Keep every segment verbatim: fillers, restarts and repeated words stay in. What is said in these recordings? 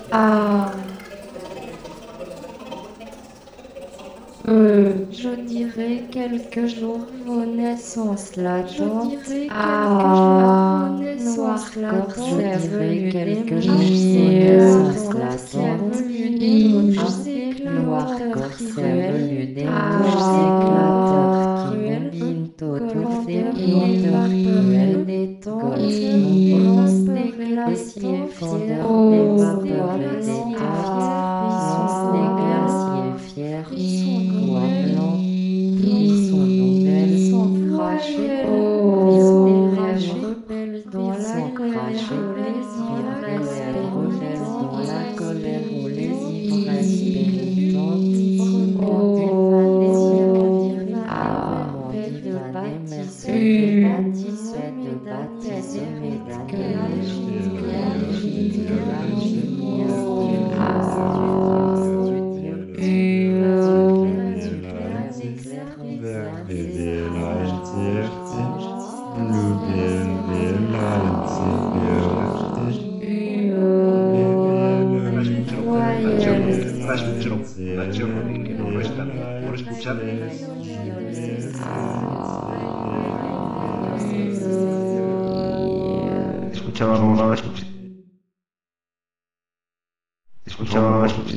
Ah, euh, je dirais quelques jours vos naissances latentes. Ah, noir corps, je dirais quelques jours vos naissances latentes. Ah, noir corps, cervelu d'étoiles éclateurs qui moulinent autour des planteurs cruels des temps. Lance des glaciers fiers, des vapeurs d'étoiles. Lance des glaciers fiers, bois blanc, frissons nouvelles sont crachés, des lèvres rebelles dans la colère ou les ivresse pénitentes, dans la colère ou les ivresse pénitentes, mon divin désir, ah, paix de bâtisse, de bâtisse, de bâtisse, que la vie, que la vie, que la vie, ah, Hola, escúchalo. Nacho, hola, escúchalo. Nacho, que no lo está. Por escuchar. Escuchaba, no, no, escucha- escuchaba, no, escucha-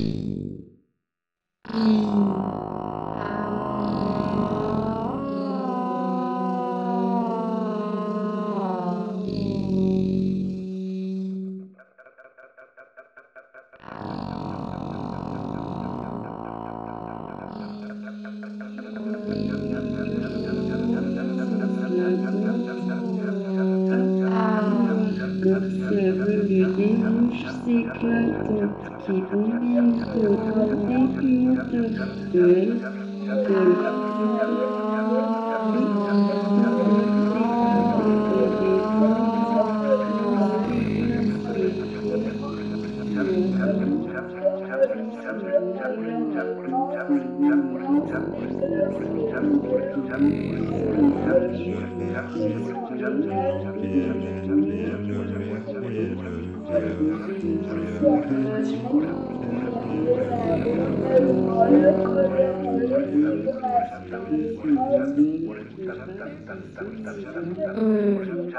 Observe des mouches éclatantes qui bondissent autour des planteurs cruels de la pluie. Lance éclatées des plantes glacées, Euh,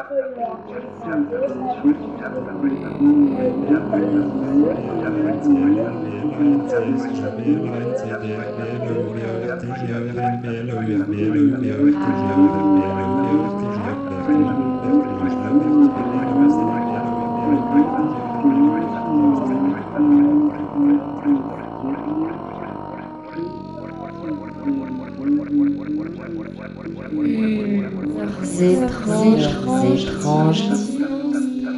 Heures étranges, étranges,